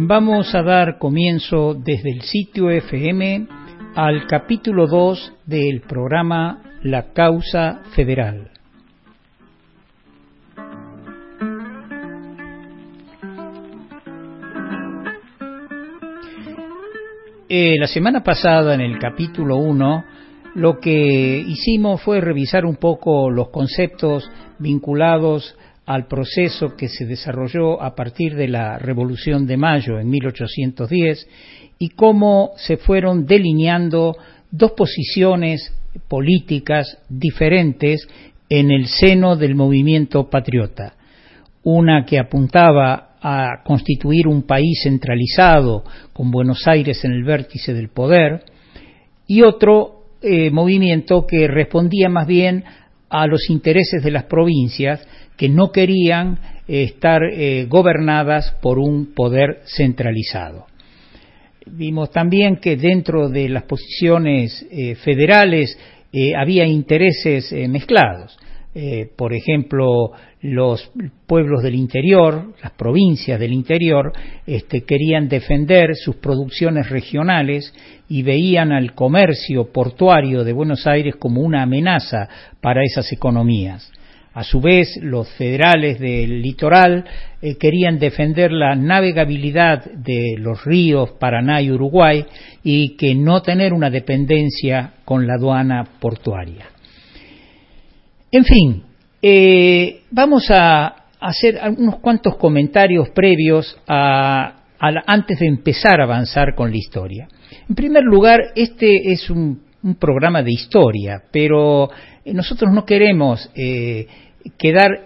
Vamos a dar comienzo desde el sitio FM al capítulo 2 del programa La Causa Federal. La semana pasada, en el capítulo 1, lo que hicimos fue revisar un poco los conceptos vinculados al proceso que se desarrolló a partir de la Revolución de Mayo en 1810 y cómo se fueron delineando dos posiciones políticas diferentes en el seno del movimiento patriota. Una que apuntaba a constituir un país centralizado con Buenos Aires en el vértice del poder, y otro movimiento que respondía más bien a los intereses de las provincias que no querían estar gobernadas por un poder centralizado. Vimos también que dentro de las posiciones federales había intereses mezclados. Por ejemplo, los pueblos del interior, las provincias del interior, querían defender sus producciones regionales y veían al comercio portuario de Buenos Aires como una amenaza para esas economías. A su vez, los federales del litoral querían defender la navegabilidad de los ríos Paraná y Uruguay y que no tener una dependencia con la aduana portuaria. En fin, vamos a hacer unos cuantos comentarios previos antes de empezar a avanzar con la historia. En primer lugar, este es un programa de historia, pero nosotros no queremos quedar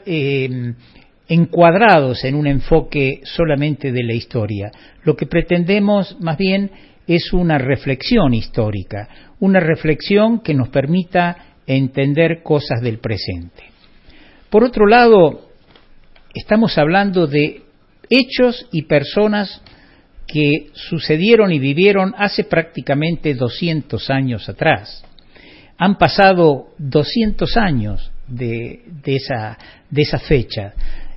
encuadrados en un enfoque solamente de la historia. Lo que pretendemos más bien es una reflexión histórica, una reflexión que nos permita entender cosas del presente. Por otro lado, estamos hablando de hechos y personas que sucedieron y vivieron hace prácticamente 200 años atrás. Han pasado 200 años de esa fecha.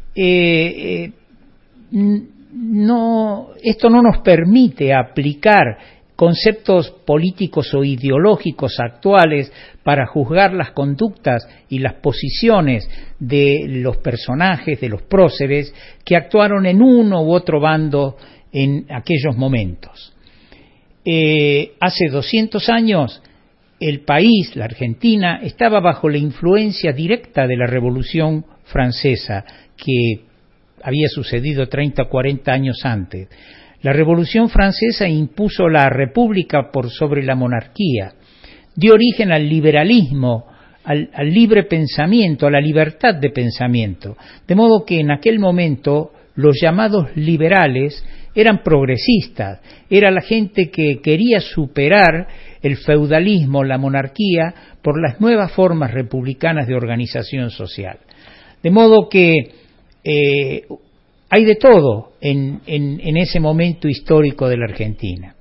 Esto no nos permite aplicar conceptos políticos o ideológicos actuales para juzgar las conductas y las posiciones de los personajes, de los próceres que actuaron en uno u otro bando en aquellos momentos. Hace 200 años el país, la Argentina, estaba bajo la influencia directa de la Revolución Francesa, que había sucedido 30 o 40 años antes. La Revolución Francesa impuso la república por sobre la monarquía, dio origen al liberalismo, al libre pensamiento, a la libertad de pensamiento, de modo que en aquel momento los llamados liberales eran progresistas, era la gente que quería superar el feudalismo, la monarquía, por las nuevas formas republicanas de organización social. De modo que hay de todo en ese momento histórico de la Argentina.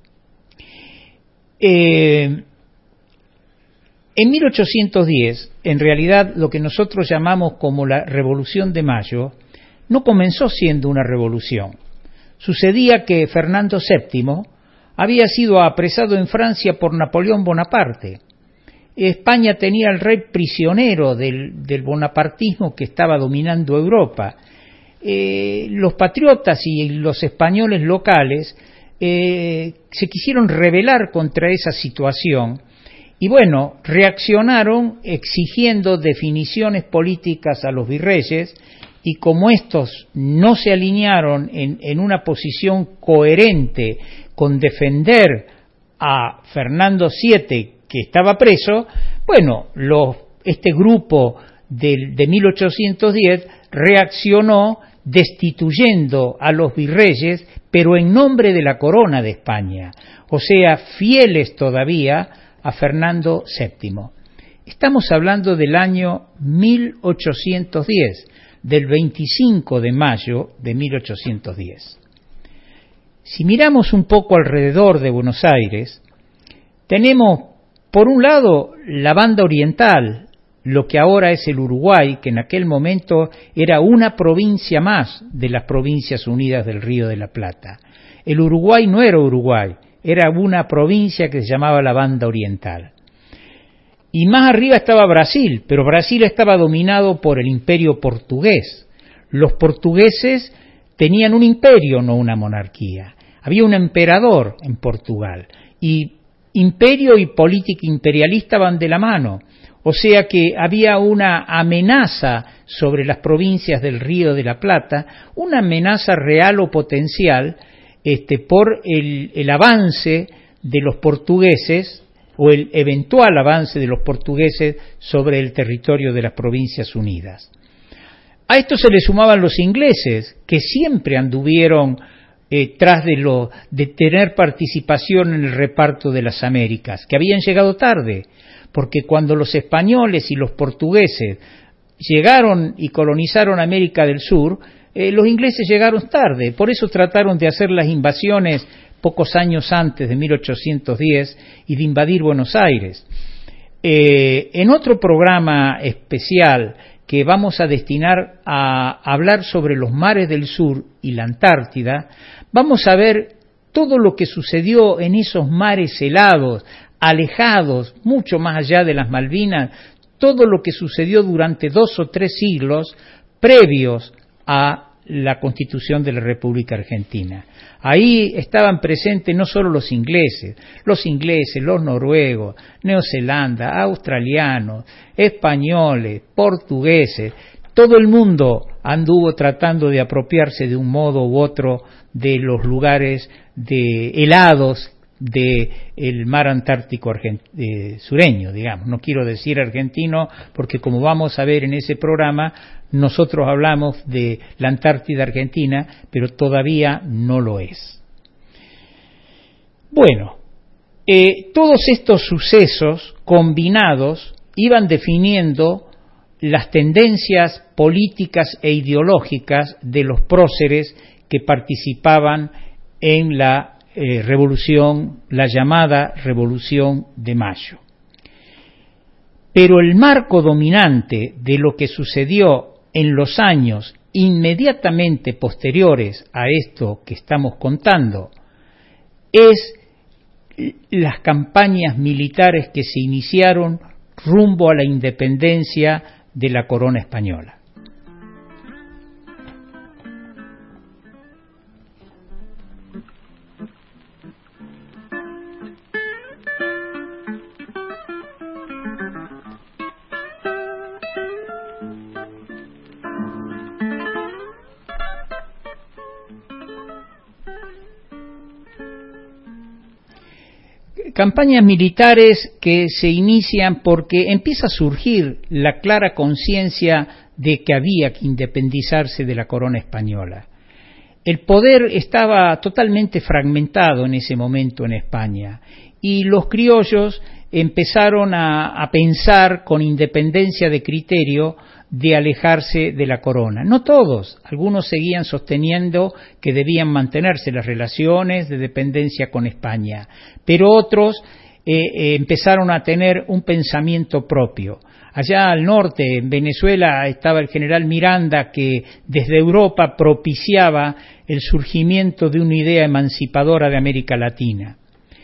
En 1810, en realidad, lo que nosotros llamamos como la Revolución de Mayo, no comenzó siendo una revolución. Sucedía que Fernando VII había sido apresado en Francia por Napoleón Bonaparte. España tenía al rey prisionero del bonapartismo que estaba dominando Europa. Los patriotas y los españoles locales se quisieron rebelar contra esa situación y bueno, reaccionaron exigiendo definiciones políticas a los virreyes, y como estos no se alinearon en una posición coherente con defender a Fernando VII, que estaba preso, bueno, este grupo de 1810 reaccionó destituyendo a los virreyes, pero en nombre de la corona de España, o sea, fieles todavía a Fernando VII. Estamos hablando del año 1810, del 25 de mayo de 1810. Si miramos un poco alrededor de Buenos Aires, tenemos por un lado la banda oriental, lo que ahora es el Uruguay, que en aquel momento era una provincia más de las Provincias Unidas del Río de la Plata. El Uruguay no era Uruguay, era una provincia que se llamaba la Banda Oriental. Y más arriba estaba Brasil, pero Brasil estaba dominado por el imperio portugués. Los portugueses tenían un imperio, no una monarquía. Había un emperador en Portugal, y imperio y política imperialista van de la mano. O sea que había una amenaza sobre las provincias del Río de la Plata, una amenaza real o potencial, por el avance de los portugueses, o el eventual avance de los portugueses sobre el territorio de las Provincias Unidas. A esto se le sumaban los ingleses, que siempre anduvieron tras de tener participación en el reparto de las Américas, que habían llegado tarde, porque cuando los españoles y los portugueses llegaron y colonizaron América del Sur, los ingleses llegaron tarde, por eso trataron de hacer las invasiones pocos años antes de 1810 y de invadir Buenos Aires. En otro programa especial que vamos a destinar a hablar sobre los mares del sur y la Antártida, vamos a ver todo lo que sucedió en esos mares helados, alejados, mucho más allá de las Malvinas, todo lo que sucedió durante 2 o 3 siglos previos a la Constitución de la República Argentina. Ahí estaban presentes no solo los ingleses, los noruegos, Neozelanda, australianos, españoles, portugueses, todo el mundo anduvo tratando de apropiarse de un modo u otro de los lugares helados del mar Antártico sureño, digamos. No quiero decir argentino porque, como vamos a ver en ese programa, nosotros hablamos de la Antártida Argentina, pero todavía no lo es. Bueno, todos estos sucesos combinados iban definiendo las tendencias políticas e ideológicas de los próceres que participaban en la revolución, la llamada Revolución de Mayo. Pero el marco dominante de lo que sucedió en los años inmediatamente posteriores a esto que estamos contando es las campañas militares que se iniciaron rumbo a la independencia de la corona española. Campañas militares que se inician porque empieza a surgir la clara conciencia de que había que independizarse de la corona española. El poder estaba totalmente fragmentado en ese momento en España y los criollos empezaron a pensar con independencia de criterio de alejarse de la corona. No todos, algunos seguían sosteniendo que debían mantenerse las relaciones de dependencia con España, pero otros empezaron a tener un pensamiento propio. Allá al norte, en Venezuela, estaba el general Miranda, que desde Europa propiciaba el surgimiento de una idea emancipadora de América Latina.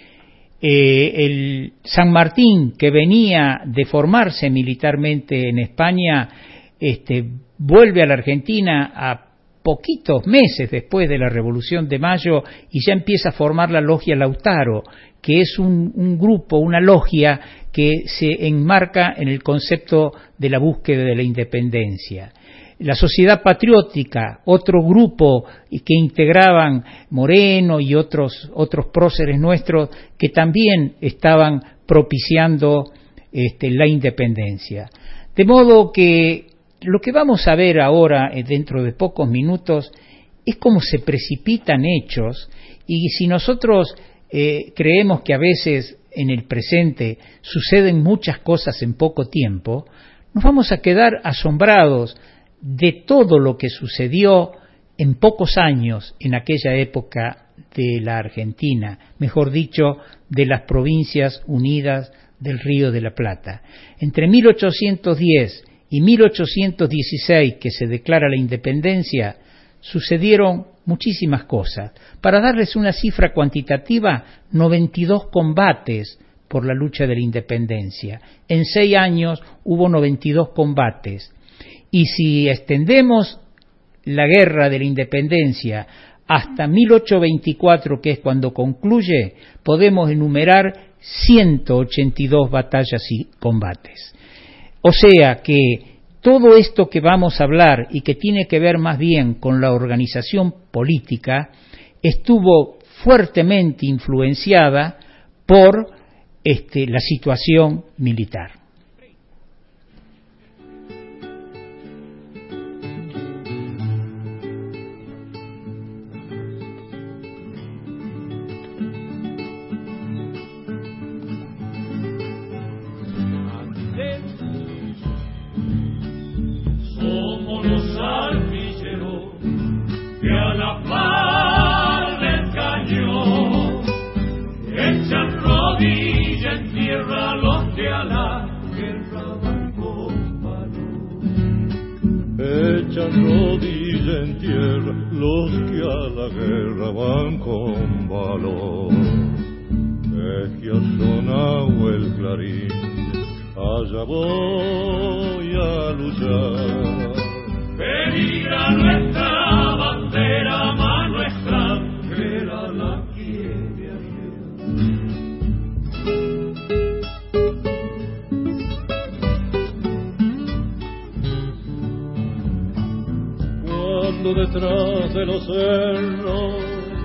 El San Martín, que venía de formarse militarmente en España, vuelve a la Argentina a poquitos meses después de la Revolución de Mayo y ya empieza a formar la Logia Lautaro, que es un grupo, una logia que se enmarca en el concepto de la búsqueda de la independencia. La Sociedad Patriótica, otro grupo que integraban Moreno y otros próceres nuestros que también estaban propiciando la independencia. De modo que lo que vamos a ver ahora, dentro de pocos minutos, es cómo se precipitan hechos, y si nosotros creemos que a veces en el presente suceden muchas cosas en poco tiempo, nos vamos a quedar asombrados de todo lo que sucedió en pocos años en aquella época de la Argentina, mejor dicho, de las Provincias Unidas del Río de la Plata. Entre 1810 y 1816, que se declara la independencia, sucedieron muchísimas cosas. Para darles una cifra cuantitativa, 92 combates por la lucha de la independencia. En 6 años hubo 92 combates. Y si extendemos la guerra de la independencia hasta 1824, que es cuando concluye, podemos enumerar 182 batallas y combates. O sea que todo esto que vamos a hablar y que tiene que ver más bien con la organización política estuvo fuertemente influenciada por la situación militar. Echan rodilla en tierra los que a la guerra van con valor. Es que ha sonado el clarín, allá voy a luchar. Peligra nuestra bandera, mano extranjera la quiere hallar. Cuando detrás de los cerros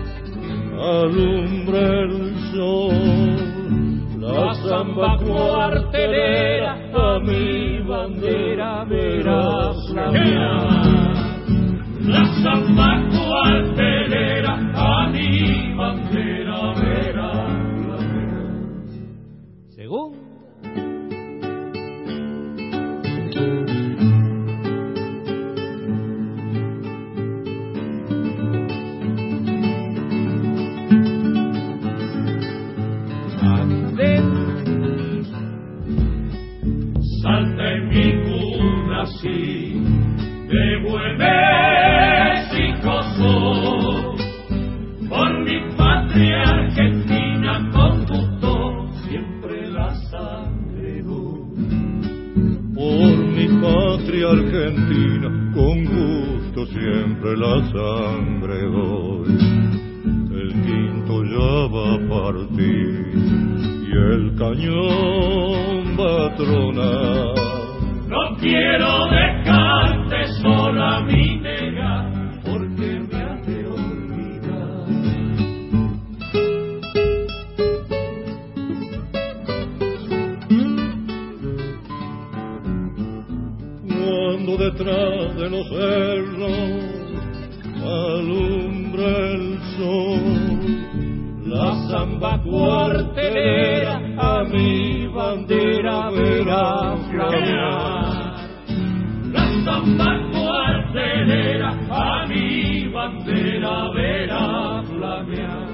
alumbra el sol, la samba cuartelera a mi bandera verás flamear. La samba cuartelera a mi bandera verás flamear. Según así de buen México soy, por mi patria argentina con gusto siempre la sangre doy. Por mi patria argentina con gusto siempre la sangre doy. El quinto ya va a partir y el cañón va a tronar. No quiero dejarte sola, mi nega, porque me has de olvidar. Cuando detrás de los cerros alumbra el sol, la samba cuartelera a mi bandera verá flamear. La samba cuartelera a mi bandera verá flamear.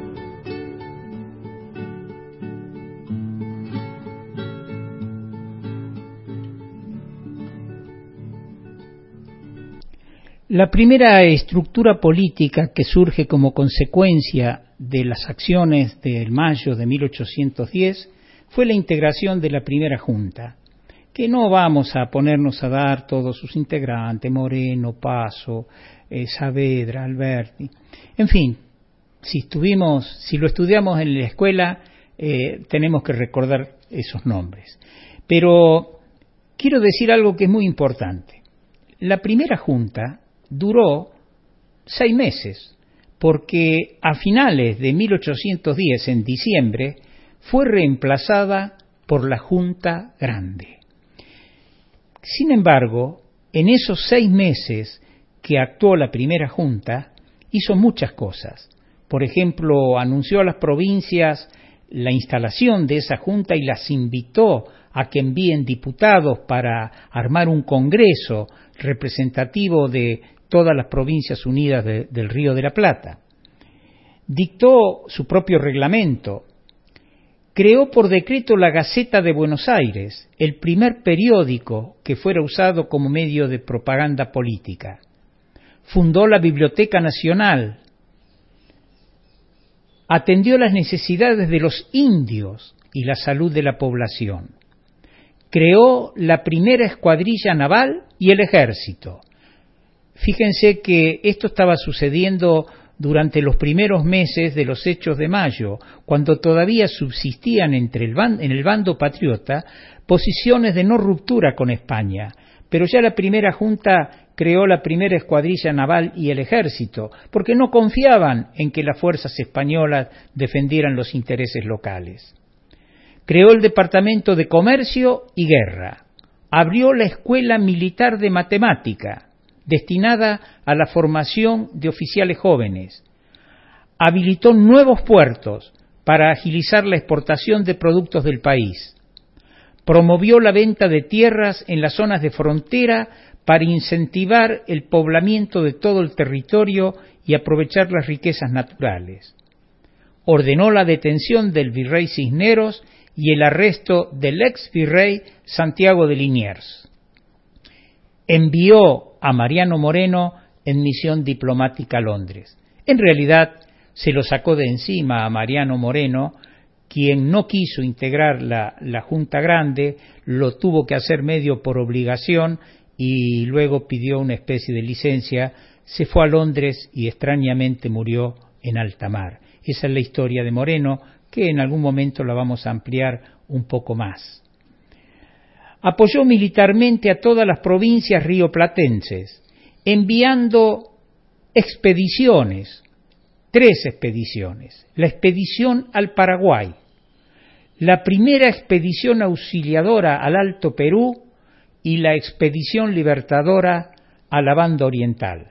La primera estructura política que surge como consecuencia de las acciones del mayo de 1810 fue la integración de la primera junta, que no vamos a ponernos a dar todos sus integrantes, Moreno, Paso, Saavedra, Alberti, en fin, si lo estudiamos en la escuela, tenemos que recordar esos nombres. Pero quiero decir algo que es muy importante. La primera junta duró 6 meses, porque a finales de 1810, en diciembre, fue reemplazada por la Junta Grande. Sin embargo, en esos 6 meses que actuó la primera Junta, hizo muchas cosas. Por ejemplo, anunció a las provincias la instalación de esa Junta y las invitó a que envíen diputados para armar un congreso representativo de todas las provincias unidas del Río de la Plata. Dictó su propio reglamento, Creó por decreto la Gaceta de Buenos Aires, el primer periódico que fuera usado como medio de propaganda política. Fundó la Biblioteca Nacional. Atendió las necesidades de los indios y la salud de la población. Creó la primera escuadrilla naval y el ejército. Fíjense que esto estaba sucediendo durante los primeros meses de los hechos de mayo, cuando todavía subsistían en el bando patriota posiciones de no ruptura con España, pero ya la primera junta creó la primera escuadrilla naval y el ejército, porque no confiaban en que las fuerzas españolas defendieran los intereses locales. Creó el Departamento de Comercio y Guerra, abrió la Escuela Militar de Matemática, destinada a la formación de oficiales jóvenes. Habilitó nuevos puertos para agilizar la exportación de productos del país. Promovió la venta de tierras en las zonas de frontera para incentivar el poblamiento de todo el territorio y aprovechar las riquezas naturales. Ordenó la detención del virrey Cisneros y el arresto del ex virrey Santiago de Liniers. Envió a Mariano Moreno en misión diplomática a Londres. En realidad, se lo sacó de encima a Mariano Moreno, quien no quiso integrar la Junta Grande, lo tuvo que hacer medio por obligación y luego pidió una especie de licencia, se fue a Londres y extrañamente murió en alta mar. Esa es la historia de Moreno, que en algún momento la vamos a ampliar un poco más. Apoyó militarmente a todas las provincias rioplatenses, enviando expediciones, 3 expediciones. La expedición al Paraguay, la primera expedición auxiliadora al Alto Perú y la expedición libertadora a la Banda Oriental.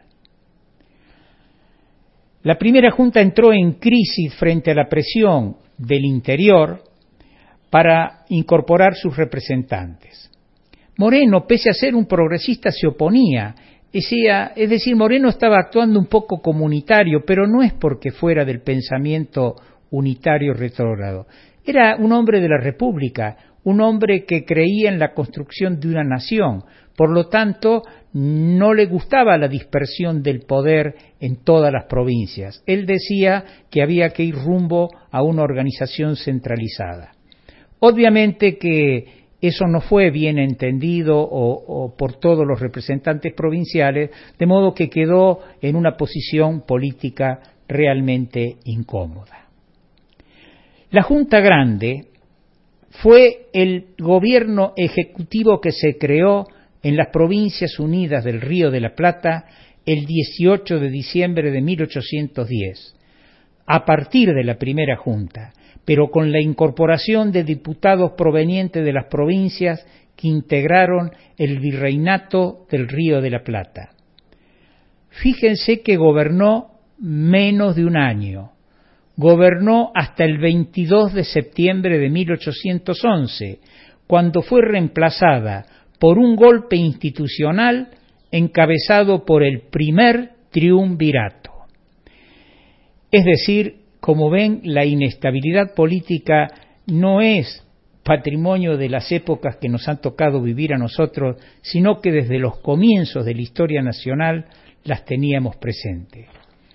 La primera junta entró en crisis frente a la presión del interior para incorporar sus representantes. Moreno, pese a ser un progresista, se oponía. Es decir, Moreno estaba actuando un poco comunitario, pero no es porque fuera del pensamiento unitario retrógrado. Era un hombre de la República, un hombre que creía en la construcción de una nación. Por lo tanto, no le gustaba la dispersión del poder en todas las provincias. Él decía que había que ir rumbo a una organización centralizada. Obviamente que eso no fue bien entendido o por todos los representantes provinciales, de modo que quedó en una posición política realmente incómoda. La Junta Grande fue el gobierno ejecutivo que se creó en las Provincias Unidas del Río de la Plata el 18 de diciembre de 1810, a partir de la primera Junta, pero con la incorporación de diputados provenientes de las provincias que integraron el Virreinato del Río de la Plata. Fíjense que gobernó menos de un año. Gobernó hasta el 22 de septiembre de 1811, cuando fue reemplazada por un golpe institucional encabezado por el primer triunvirato. Es decir, como ven, la inestabilidad política no es patrimonio de las épocas que nos han tocado vivir a nosotros, sino que desde los comienzos de la historia nacional las teníamos presentes.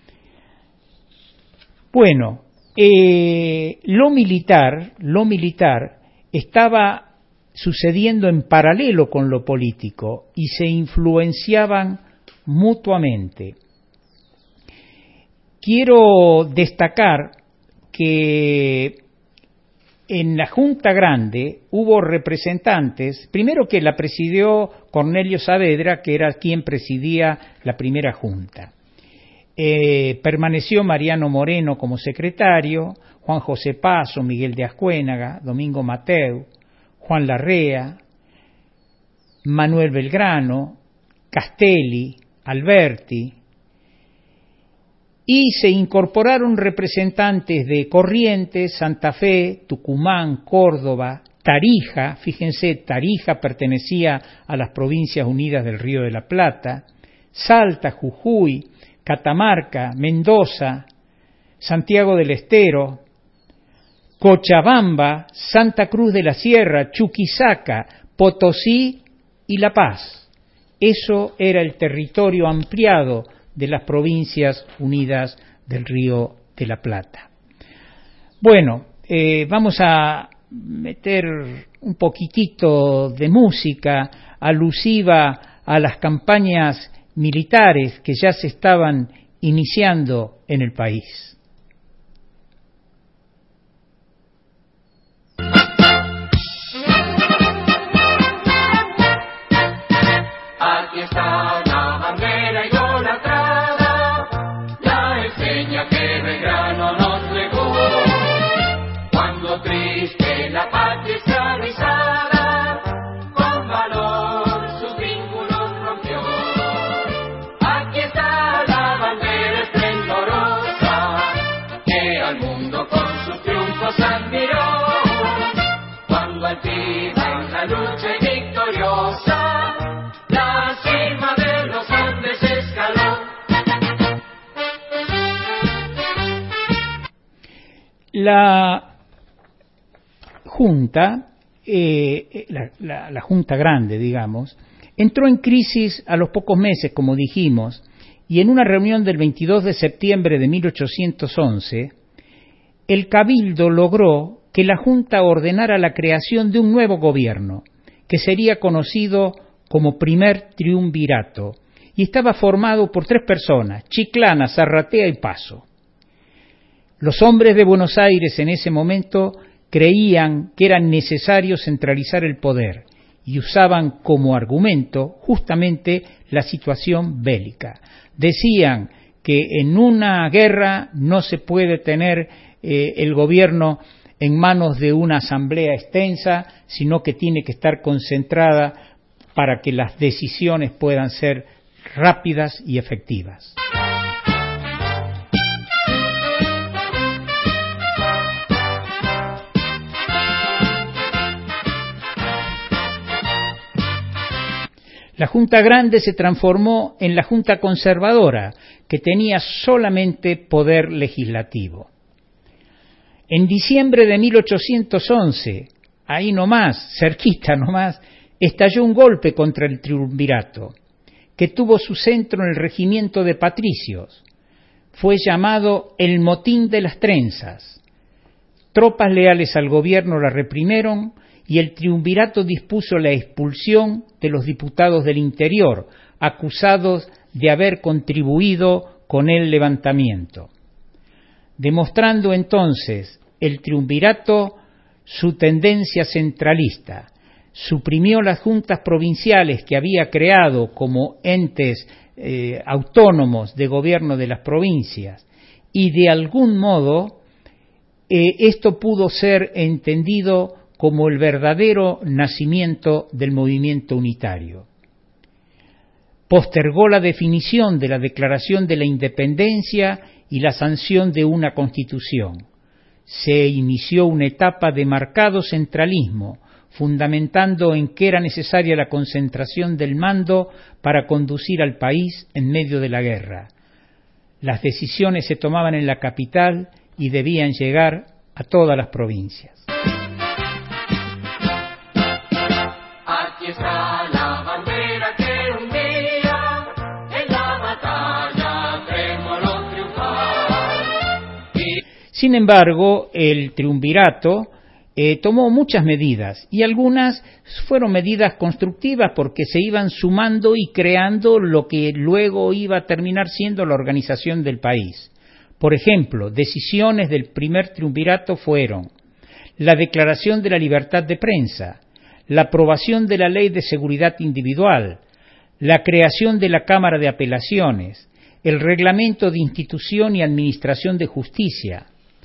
Bueno, lo militar estaba sucediendo en paralelo con lo político y se influenciaban mutuamente. Quiero destacar que en la Junta Grande hubo representantes, primero que la presidió Cornelio Saavedra, que era quien presidía la primera Junta. Permaneció Mariano Moreno como secretario, Juan José Paso, Miguel de Ascuénaga, Domingo Mateu, Juan Larrea, Manuel Belgrano, Castelli, Alberti, y se incorporaron representantes de Corrientes, Santa Fe, Tucumán, Córdoba, Tarija. Fíjense, Tarija pertenecía a las Provincias Unidas del Río de la Plata, Salta, Jujuy, Catamarca, Mendoza, Santiago del Estero, Cochabamba, Santa Cruz de la Sierra, Chuquisaca, Potosí y La Paz. Eso era el territorio ampliado de las Provincias Unidas del Río de la Plata. Bueno, vamos a meter un poquitito de música alusiva a las campañas militares que ya se estaban iniciando en el país. Aquí está la bandera idolatrada, la enseña que Belgrano nos legó. Cuando triste la patria esclavizada, con valor sus vínculos rompió. Aquí está la bandera esplendorosa, que al mundo con sus triunfos admiró. Cuando altiva en la lucha y victoriosa, la cima de los Andes escaló. La Junta, la Junta Grande, digamos, entró en crisis a los pocos meses, como dijimos, y en una reunión del 22 de septiembre de 1811, el Cabildo logró que la Junta ordenara la creación de un nuevo gobierno, que sería conocido como Primer Triunvirato, y estaba formado por 3 personas: Chiclana, Zarratea y Paso. Los hombres de Buenos Aires en ese momento creían que era necesario centralizar el poder y usaban como argumento justamente la situación bélica. Decían que en una guerra no se puede tener el gobierno en manos de una asamblea extensa, sino que tiene que estar concentrada para que las decisiones puedan ser rápidas y efectivas. La Junta Grande se transformó en la Junta Conservadora, que tenía solamente poder legislativo. En diciembre de 1811, ahí nomás, cerquita nomás, estalló un golpe contra el triunvirato, que tuvo su centro en el regimiento de patricios. Fue llamado el Motín de las Trenzas. Tropas leales al gobierno la reprimieron y el triunvirato dispuso la expulsión de los diputados del interior, acusados de haber contribuido con el levantamiento. Demostrando entonces el triunvirato su tendencia centralista, suprimió las juntas provinciales que había creado como entes autónomos de gobierno de las provincias, y de algún modo esto pudo ser entendido como el verdadero nacimiento del movimiento unitario. Postergó la definición de la Declaración de la Independencia y la sanción de una Constitución. Se inició una etapa de marcado centralismo, fundamentando en que era necesaria la concentración del mando para conducir al país en medio de la guerra. Las decisiones se tomaban en la capital y debían llegar a todas las provincias. Aquí está la bandera que un día en la batalla tremoló triunfar. Sin embargo, el triunvirato tomó muchas medidas, y algunas fueron medidas constructivas porque se iban sumando y creando lo que luego iba a terminar siendo la organización del país. Por ejemplo, decisiones del primer triunvirato fueron la Declaración de la Libertad de Prensa, la aprobación de la Ley de Seguridad Individual, la creación de la Cámara de Apelaciones, el Reglamento de Institución y Administración de Justicia.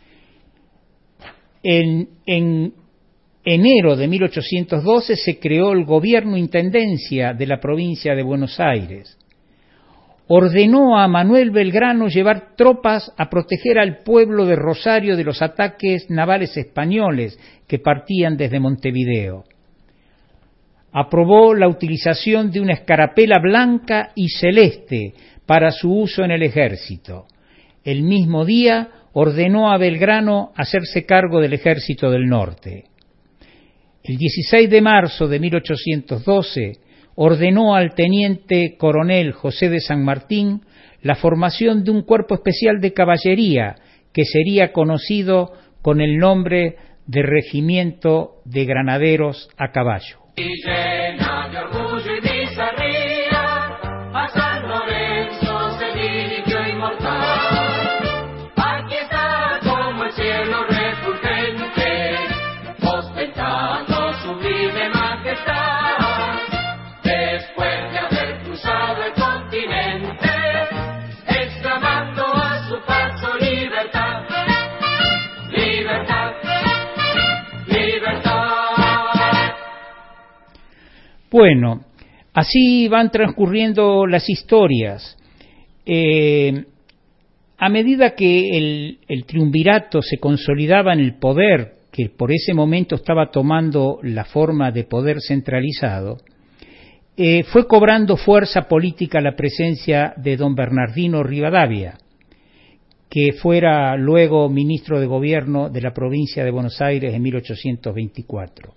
En enero de 1812 se creó el Gobierno-Intendencia de la provincia de Buenos Aires. Ordenó a Manuel Belgrano llevar tropas a proteger al pueblo de Rosario de los ataques navales españoles que partían desde Montevideo. Aprobó la utilización de una escarapela blanca y celeste para su uso en el ejército. El mismo día ordenó a Belgrano hacerse cargo del ejército del norte. El 16 de marzo de 1812 ordenó al teniente coronel José de San Martín la formación de un cuerpo especial de caballería que sería conocido con el nombre de Regimiento de Granaderos a Caballo. Y llena de orgullo y bizarría, a San Lorenzo se dirigió inmortal. Aquí está como el cielo refulgente, ostentando sublime majestad. Después de haber cruzado el continente, exclamando a su paso libertad, libertad, libertad. Bueno, así van transcurriendo las historias. A medida que el triunvirato se consolidaba en el poder, que por ese momento estaba tomando la forma de poder centralizado, fue cobrando fuerza política la presencia de don Bernardino Rivadavia, que fuera luego ministro de Gobierno de la provincia de Buenos Aires en 1824.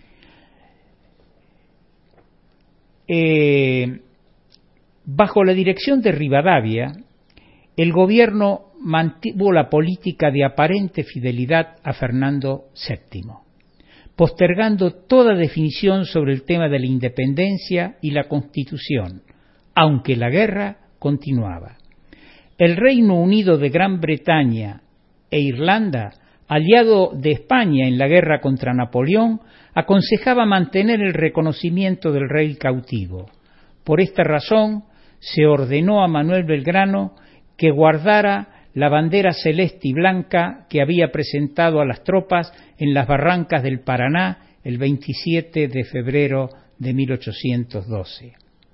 Bajo la dirección de Rivadavia, el gobierno mantuvo la política de aparente fidelidad a Fernando VII, postergando toda definición sobre el tema de la independencia y la Constitución, aunque la guerra continuaba. El Reino Unido de Gran Bretaña e Irlanda, aliado de España en la guerra contra Napoleón, aconsejaba mantener el reconocimiento del rey cautivo. Por esta razón, se ordenó a Manuel Belgrano que guardara la bandera celeste y blanca que había presentado a las tropas en las barrancas del Paraná el 27 de febrero de 1812.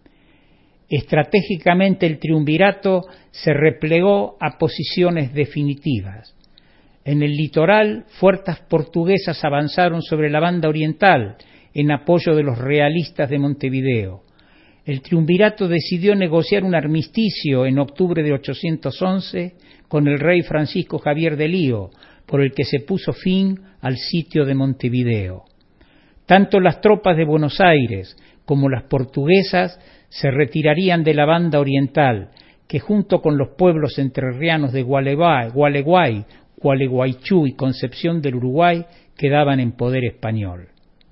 Estratégicamente el triunvirato se replegó a posiciones definitivas. En el litoral, fuerzas portuguesas avanzaron sobre la banda oriental en apoyo de los realistas de Montevideo. El triunvirato decidió negociar un armisticio en octubre de 811 con el rey Francisco Javier de Lío, por el que se puso fin al sitio de Montevideo. Tanto las tropas de Buenos Aires como las portuguesas se retirarían de la banda oriental, que junto con los pueblos entrerrianos de Gualeguay, Gualeguaychú y Concepción del Uruguay quedaban en poder español.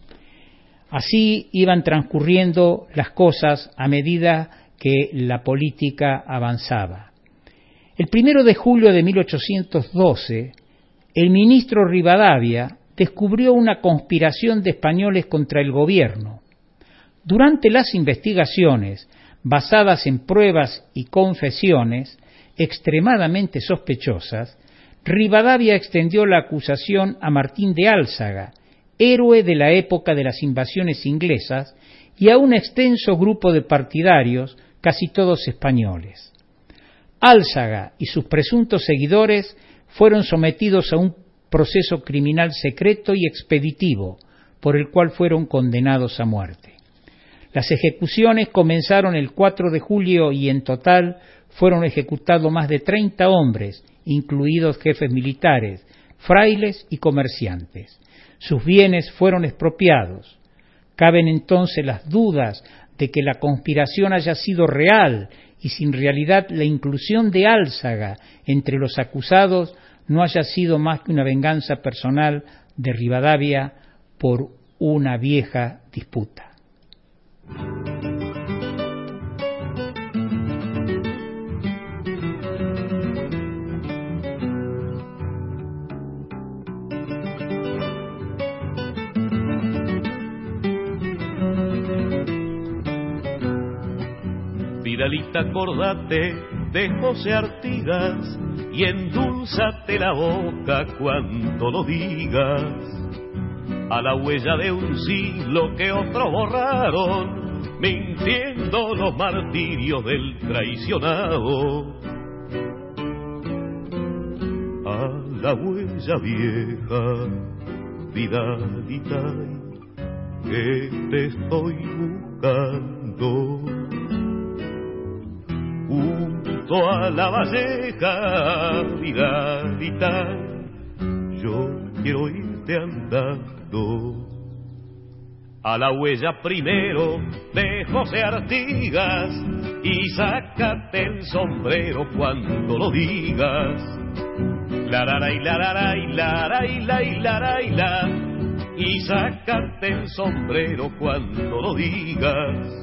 Así iban transcurriendo las cosas a medida que la política avanzaba. El 1 de julio de 1812, el ministro Rivadavia descubrió una conspiración de españoles contra el gobierno. Durante las investigaciones, basadas en pruebas y confesiones extremadamente sospechosas, Rivadavia extendió la acusación a Martín de Álzaga, héroe de la época de las invasiones inglesas, y a un extenso grupo de partidarios, casi todos españoles. Álzaga y sus presuntos seguidores fueron sometidos a un proceso criminal secreto y expeditivo, por el cual fueron condenados a muerte. Las ejecuciones comenzaron el 4 de julio y en total fueron ejecutados más de 30 hombres, incluidos jefes militares, frailes y comerciantes. Sus bienes fueron expropiados. Caben entonces las dudas de que la conspiración haya sido real y si en realidad la inclusión de Álzaga entre los acusados no haya sido más que una venganza personal de Rivadavia por una vieja disputa. Vidalita, acordate de José Artigas y endulzate la boca cuando lo digas. A la huella de un siglo que otros borraron, mintiendo los martirios del traicionado. A la huella vieja, Vidalita, que te estoy buscando. junto a la valleja, Vidalita, yo quiero irte andando. A la huella primero de José Artigas y sácate el sombrero cuando lo digas. La la la y la la la y la la y la y la la y la, y sácate el sombrero cuando lo digas.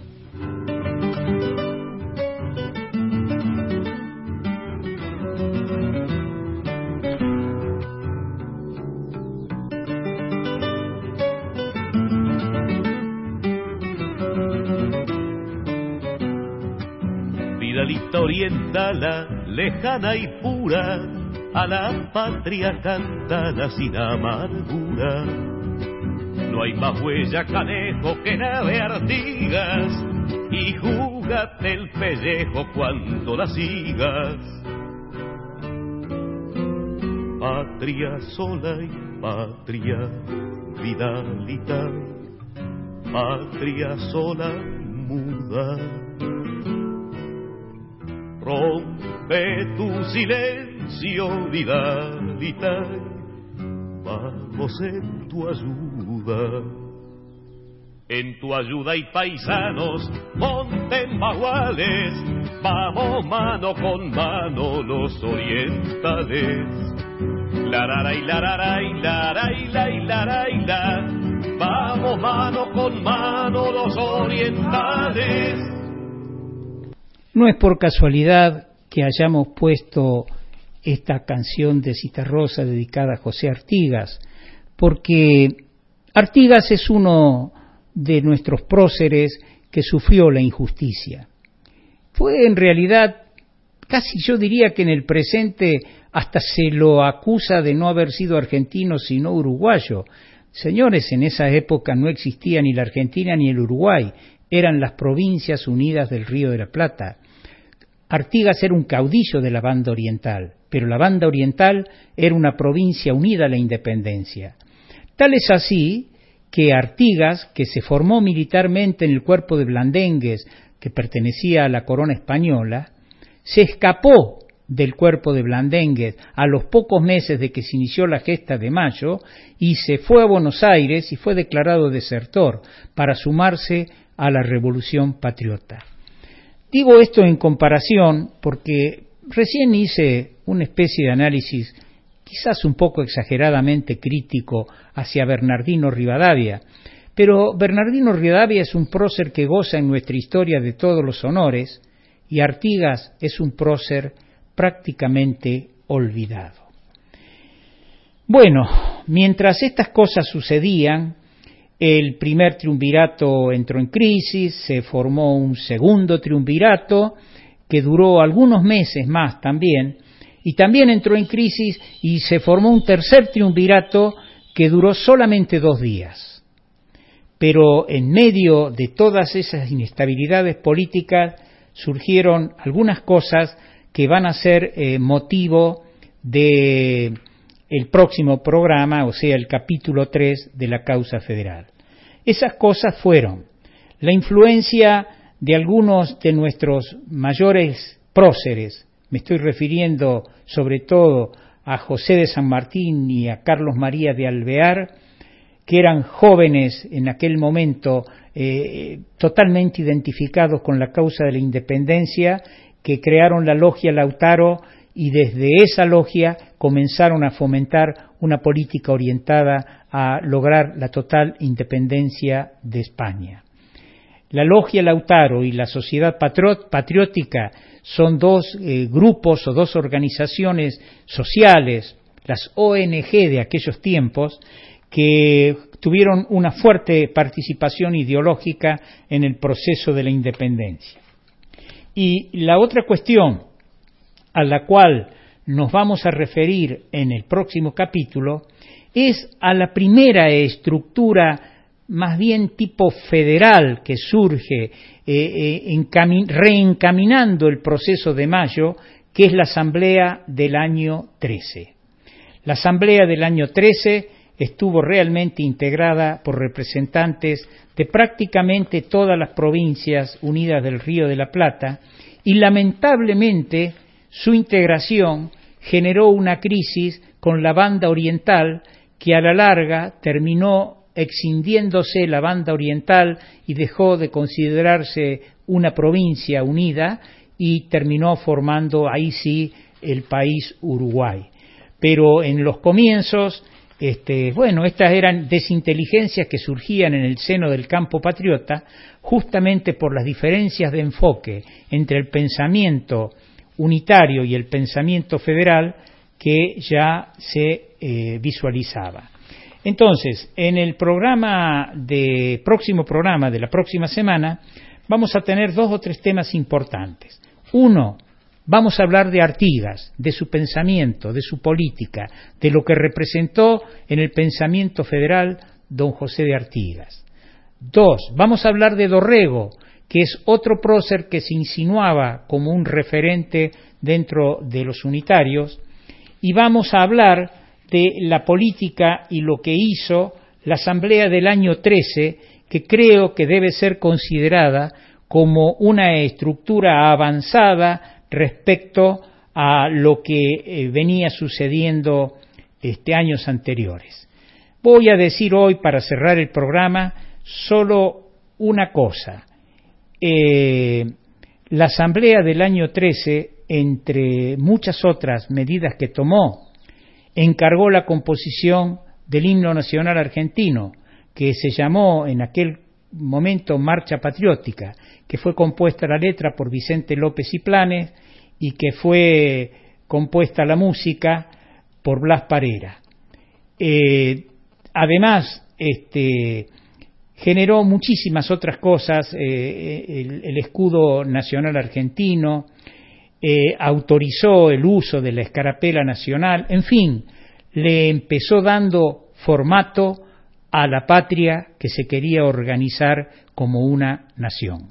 Vidalita orientala, lejana y pura, a la patria cantala sin amargura. No hay más huella, canejo, que nave Artigas, y júgate el pellejo cuando la sigas. Patria sola y patria, Vidalita, patria sola y muda. Rompe tu silencio, Vidalita, vamos en tu ayuda. En tu ayuda hay paisanos, monten baguales, vamos mano con mano los orientales. La la la y la la la y la la y la y la la y la, vamos mano con mano los orientales. No es por casualidad que hayamos puesto esta canción de Citarrosa dedicada a José Artigas, porque Artigas es uno de nuestros próceres que sufrió la injusticia. Fue en realidad, casi yo diría que en el presente hasta se lo acusa de no haber sido argentino sino uruguayo. Señores, en esa época no existía ni la Argentina ni el Uruguay, eran las Provincias Unidas del Río de la Plata. Artigas era un caudillo de la banda oriental, pero la banda oriental era una provincia unida a la independencia. Tal es así que Artigas, que se formó militarmente en el cuerpo de Blandengues, que pertenecía a la corona española, se escapó del cuerpo de Blandengues a los pocos meses de que se inició la gesta de Mayo y se fue a Buenos Aires y fue declarado desertor para sumarse a la Revolución Patriota. Digo esto en comparación porque recién hice una especie de análisis quizás un poco exageradamente crítico hacia Bernardino Rivadavia, pero Bernardino Rivadavia es un prócer que goza en nuestra historia de todos los honores y Artigas es un prócer prácticamente olvidado. Bueno, mientras estas cosas sucedían, el primer triunvirato entró en crisis, se formó un segundo triunvirato que duró algunos meses más también, y también entró en crisis y se formó un tercer triunvirato que duró solamente 2 días. Pero en medio de todas esas inestabilidades políticas surgieron algunas cosas que van a ser motivo de el próximo programa, o sea, el capítulo 3 de la causa federal. Esas cosas fueron la influencia de algunos de nuestros mayores próceres, me estoy refiriendo sobre todo a José de San Martín y a Carlos María de Alvear, que eran jóvenes en aquel momento totalmente identificados con la causa de la independencia, que crearon la Logia Lautaro y desde esa logia comenzaron a fomentar una política orientada a lograr la total independencia de España. La Logia Lautaro y la Sociedad Patriótica son 2 grupos o 2 organizaciones sociales, las ONG de aquellos tiempos, que tuvieron una fuerte participación ideológica en el proceso de la independencia. Y la otra cuestión a la cual nos vamos a referir en el próximo capítulo es a la primera estructura más bien tipo federal que surge reencaminando el proceso de Mayo, que es la Asamblea del año 13. La Asamblea del año 13 estuvo realmente integrada por representantes de prácticamente todas las provincias unidas del Río de la Plata y lamentablemente su integración generó una crisis con la banda oriental que a la larga terminó excindiéndose la banda oriental y dejó de considerarse una provincia unida y terminó formando ahí sí el país Uruguay. Pero en los comienzos, estas eran desinteligencias que surgían en el seno del campo patriota justamente por las diferencias de enfoque entre el pensamiento unitario y el pensamiento federal que ya se visualizaba. Entonces, en el próximo programa de la próxima semana vamos a tener 2 o 3 temas importantes. Uno, vamos a hablar de Artigas, de su pensamiento, de su política, de lo que representó en el pensamiento federal don José de Artigas. 2, vamos a hablar de Dorrego, que es otro prócer que se insinuaba como un referente dentro de los unitarios, y vamos a hablar de la política y lo que hizo la Asamblea del año 13, que creo que debe ser considerada como una estructura avanzada respecto a lo que venía sucediendo años anteriores. Voy a decir hoy, para cerrar el programa, solo una cosa. La Asamblea del año 13, entre muchas otras medidas que tomó, encargó la composición del himno nacional argentino, que se llamó en aquel momento Marcha Patriótica, que fue compuesta la letra por Vicente López y Planes y que fue compuesta la música por Blas Parera. Además, generó muchísimas otras cosas, el escudo nacional argentino, autorizó el uso de la escarapela nacional, en fin, le empezó dando formato a la patria que se quería organizar como una nación.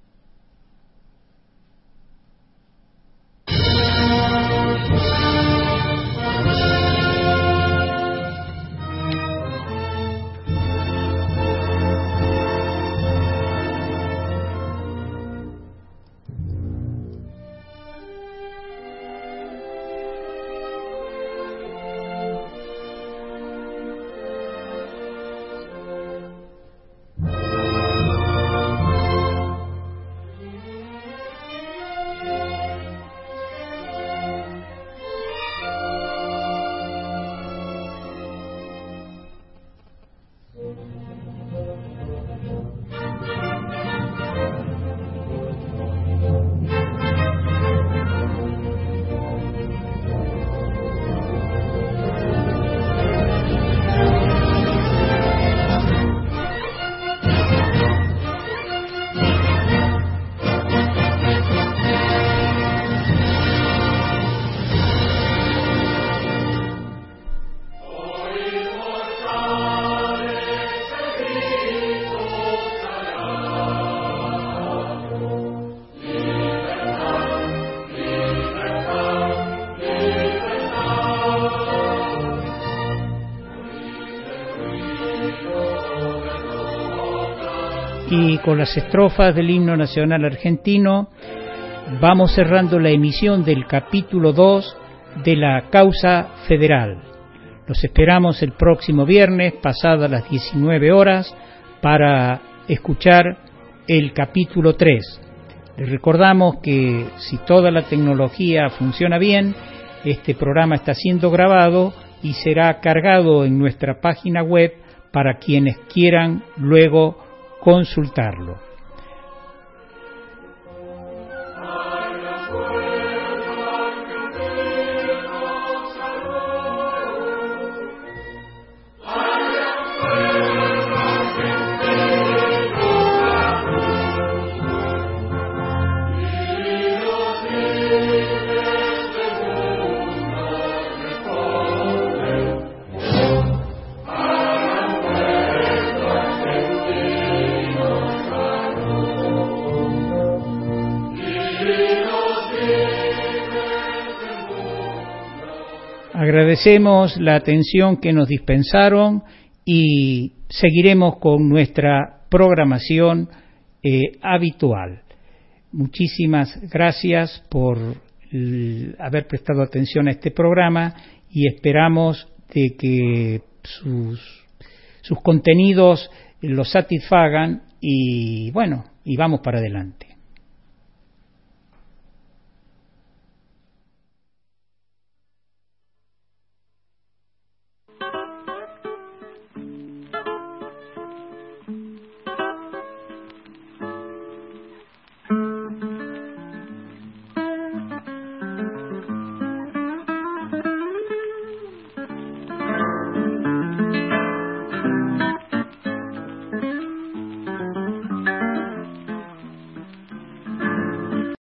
Y con las estrofas del himno nacional argentino vamos cerrando la emisión del capítulo 2 de la causa federal. Los esperamos el próximo viernes, pasadas las 19 horas, para escuchar el capítulo 3. Les recordamos que si toda la tecnología funciona bien, este programa está siendo grabado y será cargado en nuestra página web para quienes quieran luego consultarlo. Agradecemos la atención que nos dispensaron y seguiremos con nuestra programación habitual. muchísimas gracias por haber prestado atención a este programa y esperamos de que sus contenidos los satisfagan y bueno, y vamos para adelante.